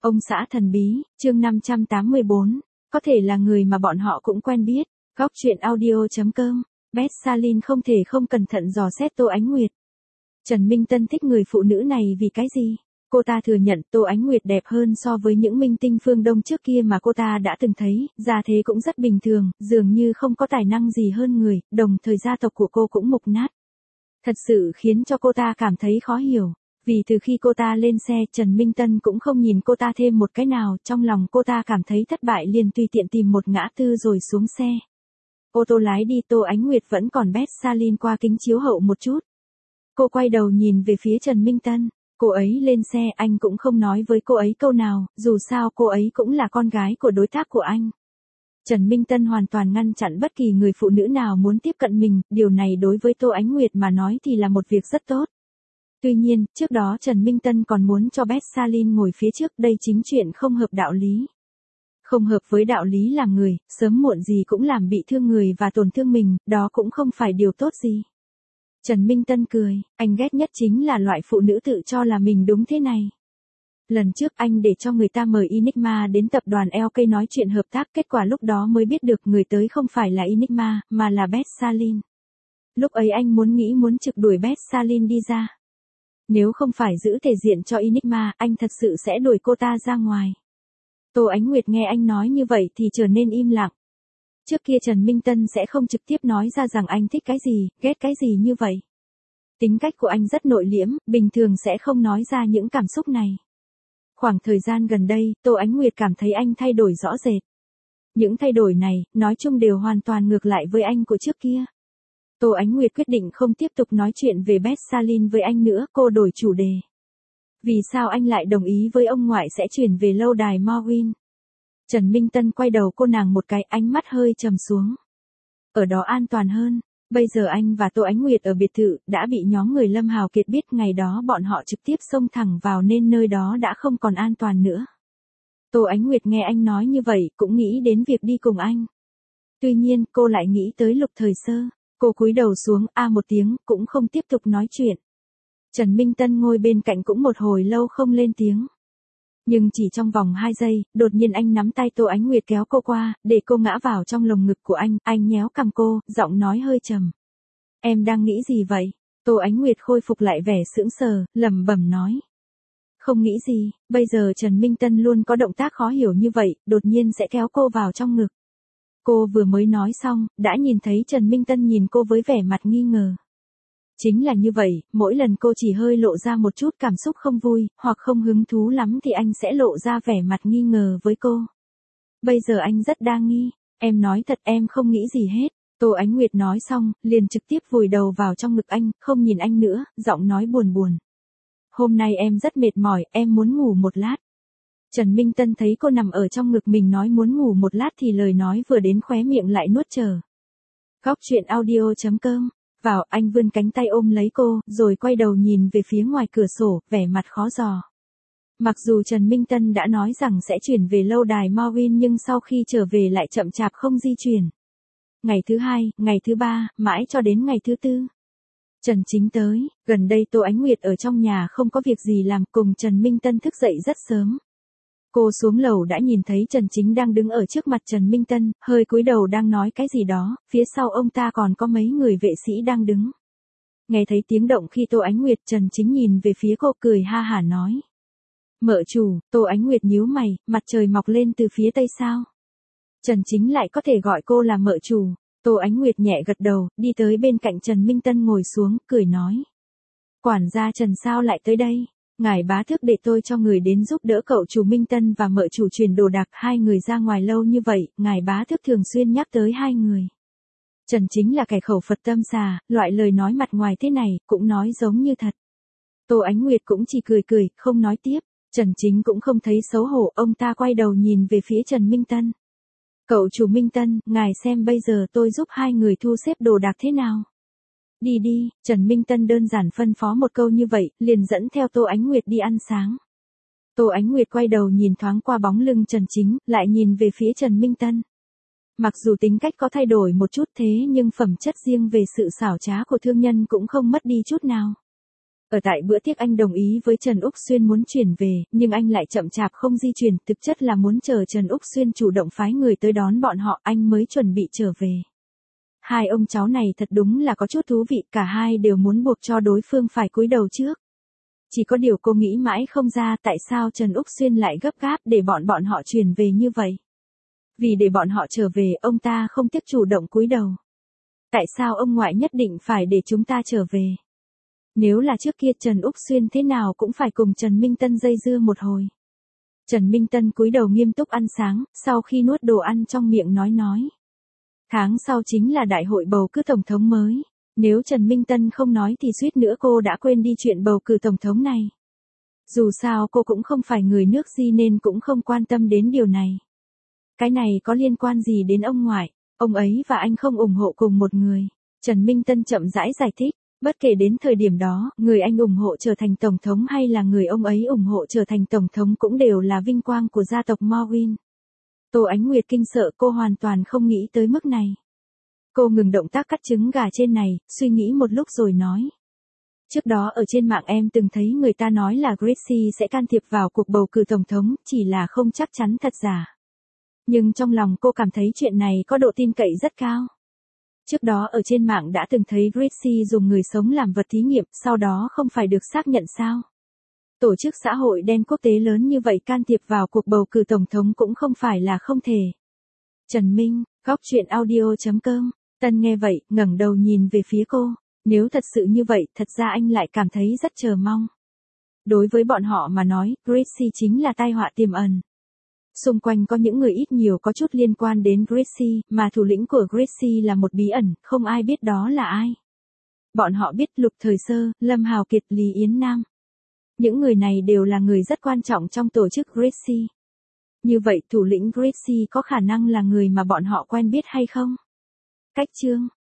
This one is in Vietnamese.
Ông xã thần bí, chương 584, có thể là người mà bọn họ cũng quen biết. Góc truyện audio.com, Beth Salin không thể không cẩn thận dò xét Tô Ánh Nguyệt. Trần Minh Tân thích người phụ nữ này vì cái gì? Cô ta thừa nhận Tô Ánh Nguyệt đẹp hơn so với những minh tinh phương Đông trước kia mà cô ta đã từng thấy, gia thế cũng rất bình thường, dường như không có tài năng gì hơn người, đồng thời gia tộc của cô cũng mục nát. Thật sự khiến cho cô ta cảm thấy khó hiểu. Vì từ khi cô ta lên xe, Trần Minh Tân cũng không nhìn cô ta thêm một cái nào, trong lòng cô ta cảm thấy thất bại liền tùy tiện tìm một ngã tư rồi xuống xe. Ô tô lái đi, Tô Ánh Nguyệt vẫn còn Beth Salin qua kính chiếu hậu một chút. Cô quay đầu nhìn về phía Trần Minh Tân, cô ấy lên xe, anh cũng không nói với cô ấy câu nào, dù sao cô ấy cũng là con gái của đối tác của anh. Trần Minh Tân hoàn toàn ngăn chặn bất kỳ người phụ nữ nào muốn tiếp cận mình, điều này đối với Tô Ánh Nguyệt mà nói thì là một việc rất tốt. Tuy nhiên, trước đó Trần Minh Tân còn muốn cho Beth Salin ngồi phía trước, đây chính chuyện không hợp đạo lý. Không hợp với đạo lý làm người, sớm muộn gì cũng làm bị thương người và tổn thương mình, đó cũng không phải điều tốt gì. Trần Minh Tân cười, anh ghét nhất chính là loại phụ nữ tự cho là mình đúng thế này. Lần trước anh để cho người ta mời Enigma đến tập đoàn LK nói chuyện hợp tác, kết quả lúc đó mới biết được người tới không phải là Enigma, mà là Beth Salin. Lúc ấy anh muốn trực đuổi Beth Salin đi ra. Nếu không phải giữ thể diện cho Enigma, anh thật sự sẽ đuổi cô ta ra ngoài. Tô Ánh Nguyệt nghe anh nói như vậy thì trở nên im lặng. Trước kia Trần Minh Tân sẽ không trực tiếp nói ra rằng anh thích cái gì, ghét cái gì như vậy. Tính cách của anh rất nội liễm, bình thường sẽ không nói ra những cảm xúc này. Khoảng thời gian gần đây, Tô Ánh Nguyệt cảm thấy anh thay đổi rõ rệt. Những thay đổi này, nói chung đều hoàn toàn ngược lại với anh của trước kia. Tô Ánh Nguyệt quyết định không tiếp tục nói chuyện về Beth Salin với anh nữa, cô đổi chủ đề. Vì sao anh lại đồng ý với ông ngoại sẽ chuyển về lâu đài Morwin? Trần Minh Tân quay đầu cô nàng một cái, ánh mắt hơi trầm xuống. Ở đó an toàn hơn. Bây giờ anh và Tô Ánh Nguyệt ở biệt thự, đã bị nhóm người Lâm Hào Kiệt biết, ngày đó bọn họ trực tiếp xông thẳng vào nên nơi đó đã không còn an toàn nữa. Tô Ánh Nguyệt nghe anh nói như vậy, cũng nghĩ đến việc đi cùng anh. Tuy nhiên, cô lại nghĩ tới Lục Thời Sơ. Cô cúi đầu xuống, một tiếng, cũng không tiếp tục nói chuyện. Trần Minh Tân ngồi bên cạnh cũng một hồi lâu không lên tiếng. Nhưng chỉ trong vòng 2 giây, đột nhiên anh nắm tay Tô Ánh Nguyệt kéo cô qua, để cô ngã vào trong lồng ngực của anh nhéo cằm cô, giọng nói hơi trầm. Em đang nghĩ gì vậy? Tô Ánh Nguyệt khôi phục lại vẻ sững sờ, lẩm bẩm nói. Không nghĩ gì, bây giờ Trần Minh Tân luôn có động tác khó hiểu như vậy, đột nhiên sẽ kéo cô vào trong ngực. Cô vừa mới nói xong, đã nhìn thấy Trần Minh Tân nhìn cô với vẻ mặt nghi ngờ. Chính là như vậy, mỗi lần cô chỉ hơi lộ ra một chút cảm xúc không vui, hoặc không hứng thú lắm thì anh sẽ lộ ra vẻ mặt nghi ngờ với cô. Bây giờ anh rất đa nghi, em nói thật em không nghĩ gì hết. Tô Ánh Nguyệt nói xong, liền trực tiếp vùi đầu vào trong ngực anh, không nhìn anh nữa, giọng nói buồn buồn. Hôm nay em rất mệt mỏi, em muốn ngủ một lát. Trần Minh Tân thấy cô nằm ở trong ngực mình nói muốn ngủ một lát thì lời nói vừa đến khóe miệng lại nuốt trở. Góc truyện audio.com, vào, anh vươn cánh tay ôm lấy cô, rồi quay đầu nhìn về phía ngoài cửa sổ, vẻ mặt khó dò. Mặc dù Trần Minh Tân đã nói rằng sẽ chuyển về lâu đài Morwin nhưng sau khi trở về lại chậm chạp không di chuyển. Ngày thứ 2, ngày thứ 3, mãi cho đến ngày thứ 4. Trần Chính tới, gần đây Tô Ánh Nguyệt ở trong nhà không có việc gì làm, cùng Trần Minh Tân thức dậy rất sớm. Cô xuống lầu đã nhìn thấy Trần Chính đang đứng ở trước mặt Trần Minh Tân, hơi cúi đầu đang nói cái gì đó, phía sau ông ta còn có mấy người vệ sĩ đang đứng. Nghe thấy tiếng động khi Tô Ánh Nguyệt, Trần Chính nhìn về phía cô cười ha hả nói. Mợ chủ, Tô Ánh Nguyệt nhíu mày, mặt trời mọc lên từ phía tây sao? Trần Chính lại có thể gọi cô là mợ chủ. Tô Ánh Nguyệt nhẹ gật đầu, đi tới bên cạnh Trần Minh Tân ngồi xuống, cười nói. Quản gia Trần sao lại tới đây? Ngài bá thước để tôi cho người đến giúp đỡ cậu chủ Minh Tân và mợ chủ chuyển đồ đạc, hai người ra ngoài lâu như vậy, ngài bá thước thường xuyên nhắc tới hai người. Trần Chính là kẻ khẩu Phật tâm xà, loại lời nói mặt ngoài thế này, cũng nói giống như thật. Tô Ánh Nguyệt cũng chỉ cười cười, không nói tiếp. Trần Chính cũng không thấy xấu hổ, ông ta quay đầu nhìn về phía Trần Minh Tân. Cậu chủ Minh Tân, ngài xem bây giờ tôi giúp hai người thu xếp đồ đạc thế nào? Đi đi, Trần Minh Tân đơn giản phân phó một câu như vậy, liền dẫn theo Tô Ánh Nguyệt đi ăn sáng. Tô Ánh Nguyệt quay đầu nhìn thoáng qua bóng lưng Trần Chính, lại nhìn về phía Trần Minh Tân. Mặc dù tính cách có thay đổi một chút thế nhưng phẩm chất riêng về sự xảo trá của thương nhân cũng không mất đi chút nào. Ở tại bữa tiệc anh đồng ý với Trần Úc Xuyên muốn chuyển về, nhưng anh lại chậm chạp không di chuyển, thực chất là muốn chờ Trần Úc Xuyên chủ động phái người tới đón bọn họ, anh mới chuẩn bị trở về. Hai ông cháu này thật đúng là có chút thú vị, cả hai đều muốn buộc cho đối phương phải cúi đầu trước. Chỉ có điều cô nghĩ mãi không ra tại sao Trần Úc Xuyên lại gấp gáp để bọn họ chuyển về như vậy. Vì để bọn họ trở về, ông ta không tiếc chủ động cúi đầu. Tại sao ông ngoại nhất định phải để chúng ta trở về? Nếu là trước kia Trần Úc Xuyên thế nào cũng phải cùng Trần Minh Tân dây dưa một hồi. Trần Minh Tân cúi đầu nghiêm túc ăn sáng, sau khi nuốt đồ ăn trong miệng nói. Tháng sau chính là đại hội bầu cử tổng thống mới. Nếu Trần Minh Tân không nói thì suýt nữa cô đã quên đi chuyện bầu cử tổng thống này. Dù sao cô cũng không phải người nước Di nên cũng không quan tâm đến điều này. Cái này có liên quan gì đến ông ngoại, ông ấy và anh không ủng hộ cùng một người. Trần Minh Tân chậm rãi giải thích, bất kể đến thời điểm đó, người anh ủng hộ trở thành tổng thống hay là người ông ấy ủng hộ trở thành tổng thống cũng đều là vinh quang của gia tộc Morwin. Tô Ánh Nguyệt kinh sợ, cô hoàn toàn không nghĩ tới mức này. Cô ngừng động tác cắt trứng gà trên này, suy nghĩ một lúc rồi nói. Trước đó ở trên mạng em từng thấy người ta nói là Gracie sẽ can thiệp vào cuộc bầu cử tổng thống, chỉ là không chắc chắn thật giả. Nhưng trong lòng cô cảm thấy chuyện này có độ tin cậy rất cao. Trước đó ở trên mạng đã từng thấy Gracie dùng người sống làm vật thí nghiệm, sau đó không phải được xác nhận sao. Tổ chức xã hội đen quốc tế lớn như vậy can thiệp vào cuộc bầu cử tổng thống cũng không phải là không thể. Trần Minh, góc truyện audio.com. Tân nghe vậy, ngẩng đầu nhìn về phía cô. Nếu thật sự như vậy, thật ra anh lại cảm thấy rất chờ mong. Đối với bọn họ mà nói, Gracie chính là tai họa tiềm ẩn. Xung quanh có những người ít nhiều có chút liên quan đến Gracie, mà thủ lĩnh của Gracie là một bí ẩn, không ai biết đó là ai. Bọn họ biết Lục Thời Sơ, Lâm Hào Kiệt, Lý Yến Nam. Những người này đều là người rất quan trọng trong tổ chức Gracie. Như vậy thủ lĩnh Gracie có khả năng là người mà bọn họ quen biết hay không? Cách chương